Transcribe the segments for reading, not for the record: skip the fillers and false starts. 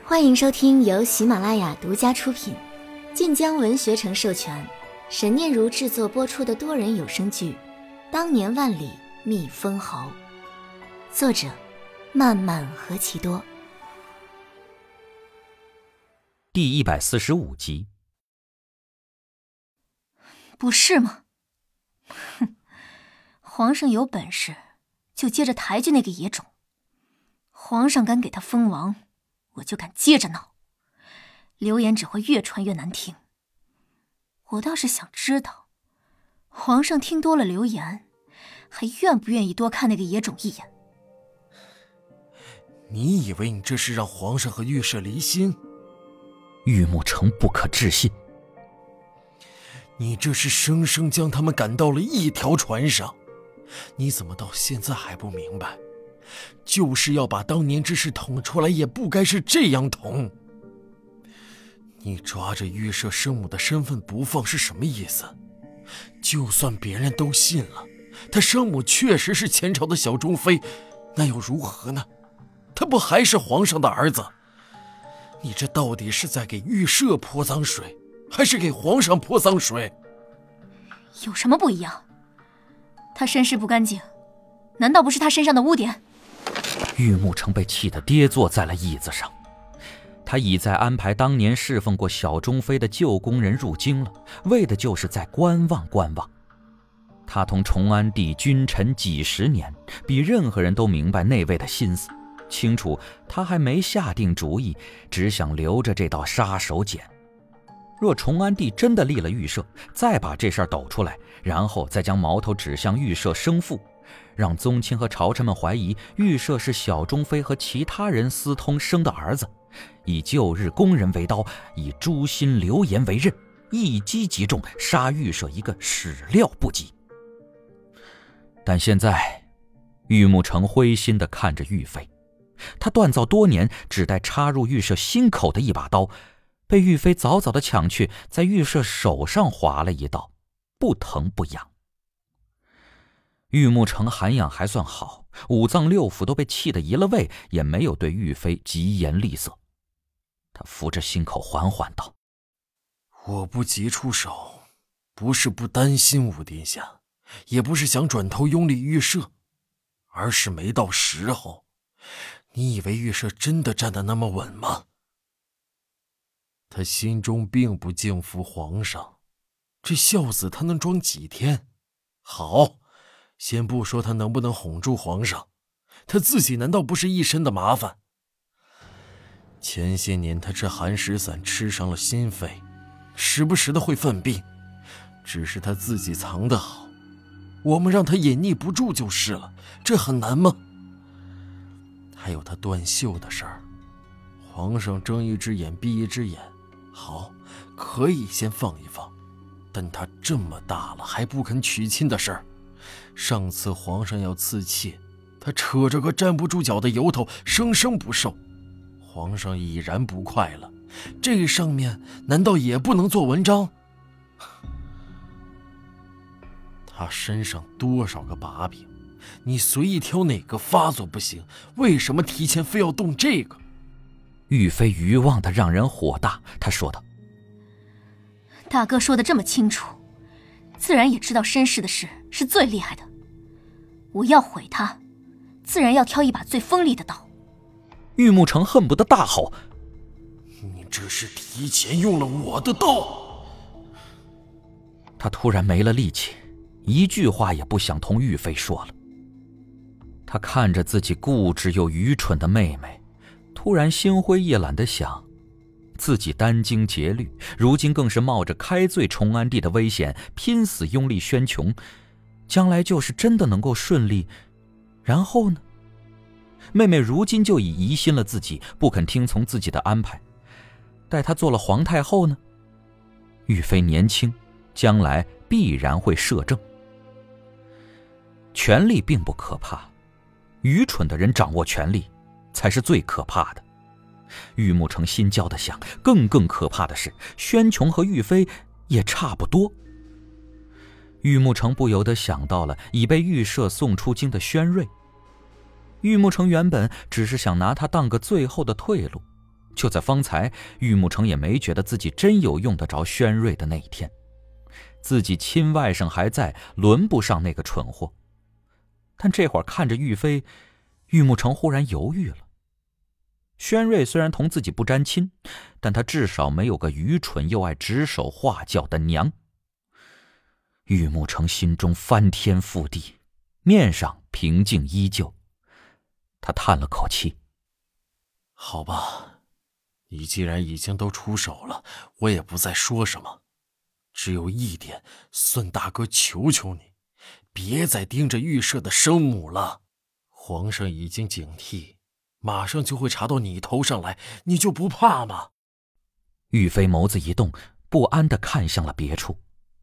欢迎收听由喜马拉雅独家出品，晋江文学城授权，沈念如制作播出的多人有声剧《当年万里觅封侯》，作者漫漫何其多， 第145集。 不是吗？哼，皇上有本事就接着抬举那个野种，皇上敢给他封王，我就敢接着闹，流言只会越传越难听。我倒是想知道，皇上听多了流言，还愿不愿意多看那个野种一眼？ 你以为你这是让皇上和御舍离心？ 玉木城不可置信， 你这是生生将他们赶到了一条船上，你怎么到现在还不明白？就是要把当年之事捅出来，也不该是这样捅。你抓着御舍生母的身份不放是什么意思？就算别人都信了，他生母确实是前朝的小中妃，那又如何呢？他不还是皇上的儿子？你这到底是在给御舍泼脏水，还是给皇上泼脏水？ 有什么不一样？他身世不干净，难道不是他身上的污点？ 玉木城被气得跌坐在了椅子上，他已在安排当年侍奉过小中妃的旧宫人入京了，为的就是在观望观望。他同崇安帝君臣几十年，比任何人都明白那位的心思，清楚他还没下定主意，只想留着这道杀手锏。若崇安帝真的立了御舍，再把这事儿抖出来，然后再将矛头指向御舍生父，让宗亲和朝臣们怀疑御舍是小中妃和其他人私通生的儿子，以旧日宫人为刀，以诛心流言为刃，一击即中，杀御舍一个始料不及。但现在玉木城灰心地看着玉妃，他锻造多年，只待插入御舍心口的一把刀，被玉妃早早地抢去，在御舍手上划了一道，不疼不痒。玉木城涵养还算好，五脏六腑都被气得移了位，也没有对玉妃疾言厉色。他扶着心口缓缓道： 我不急出手，不是不担心武殿下，也不是想转头拥立御舍，而是没到时候。你以为御舍真的站得那么稳吗？他心中并不敬服皇上，这孝子他能装几天？好，先不说他能不能哄住皇上，他自己难道不是一身的麻烦？前些年他吃寒食散吃伤了心肺，时不时的会犯病，只是他自己藏得好，我们让他隐匿不住就是了，这很难吗？还有他断袖的事儿，皇上睁一只眼闭一只眼，好，可以先放一放，但他这么大了还不肯娶亲的事儿，上次皇上要赐妾，他扯着个站不住脚的由头，生生不受，皇上已然不快了，这上面难道也不能做文章？他身上多少个把柄，你随意挑哪个发作不行，为什么提前非要动这个？ 玉妃愚妄的让人火大，她说道： 大哥说的这么清楚，自然也知道身世的事是最厉害的，我要毁他，自然要挑一把最锋利的刀。 玉木城恨不得大吼： 你这是提前用了我的刀！ 他突然没了力气，一句话也不想同玉妃说了。他看着自己固执又愚蠢的妹妹，突然心灰意懒地想，自己殚精竭虑，如今更是冒着开罪崇安帝的危险，拼死拥立宣琼，将来就是真的能够顺利，然后呢？妹妹如今就已疑心了自己，不肯听从自己的安排，待她做了皇太后呢？玉妃年轻，将来必然会摄政。权力并不可怕，愚蠢的人掌握权力才是最可怕的。玉木城心焦地想，更可怕的是，宣琼和玉妃也差不多。玉木城不由得想到了已被御舍送出京的宣瑞。玉木城原本只是想拿他当个最后的退路， 就在方才，玉木城也没觉得自己真有用得着宣瑞的那一天。自己亲外甥还在，轮不上那个蠢货。但这会儿看着玉妃，玉木城忽然犹豫了。宣瑞虽然同自己不沾亲，但他至少没有个愚蠢又爱指手画脚的娘。玉木城心中翻天覆地，面上平静依旧。他叹了口气： 好吧，你既然已经都出手了，我也不再说什么。只有一点，孙大哥求求你，别再盯着玉舍的生母了。皇上已经警惕，马上就会查到你头上来，你就不怕吗？ 玉妃眸子一动，不安地看向了别处。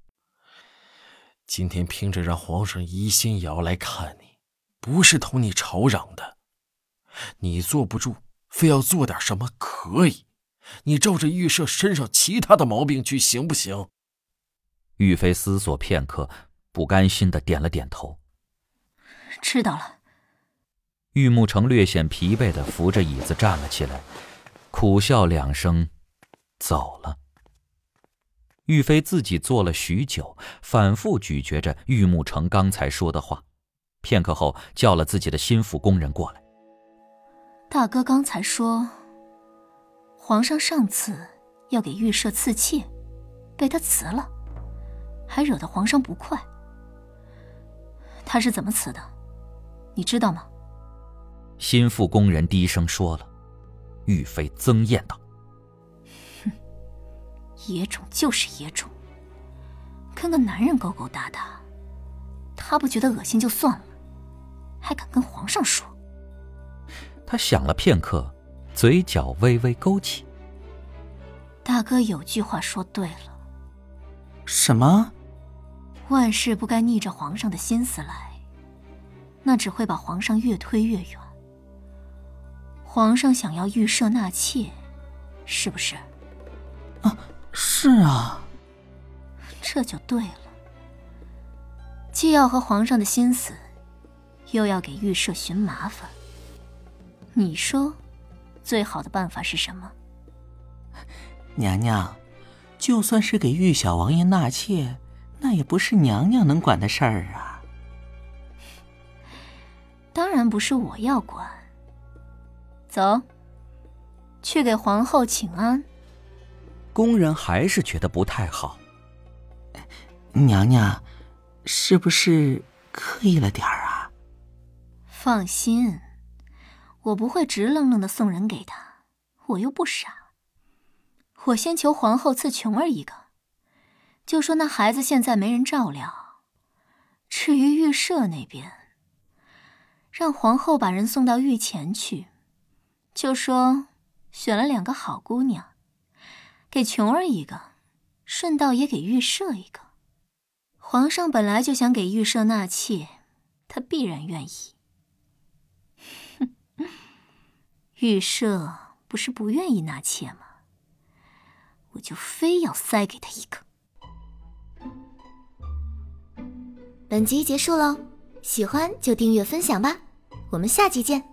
今天拼着让皇上疑心也要来看你，不是同你吵嚷的。你坐不住，非要做点什么可以，你照着玉舍身上其他的毛病去行不行？ 玉妃思索片刻，不甘心地点了点头。 知道了。 玉木城略显疲惫地扶着椅子站了起来，苦笑两声，走了。玉妃自己坐了许久，反复咀嚼着玉木城刚才说的话，片刻后叫了自己的心腹工人过来。 大哥刚才说，皇上上次要给玉舍赐妾，被他辞了，还惹得皇上不快。他是怎么辞的，你知道吗？ 心腹工人低声说了。玉妃憎厌道： 哼，野种就是野种，跟个男人勾勾搭搭，他不觉得恶心就算了，还敢跟皇上说。 他想了片刻，嘴角微微勾起。 大哥有句话说对了。 什么？ 万事不该逆着皇上的心思来，那只会把皇上越推越远。皇上想要玉舍纳妾，是不是？ 啊，是啊。 这就对了，既要和皇上的心思，又要给玉舍寻麻烦。你说，最好的办法是什么？ 娘娘，就算是给玉小王爷纳妾，那也不是娘娘能管的事儿啊。 当然不是我要管。走，去给皇后请安。 工人还是觉得不太好。 娘娘，是不是刻意了点儿啊？ 放心，我不会直愣愣的送人给他，我又不傻。我先求皇后赐琼儿一个，就说那孩子现在没人照料。至于玉舍那边，让皇后把人送到御前去，就说选了2个好姑娘，给琼儿一个，顺道也给玉舍一个。皇上本来就想给玉舍纳妾，他必然愿意。玉舍不是不愿意纳妾吗？我就非要塞给他一个。 本集结束喽，喜欢就订阅分享吧，我们下集见。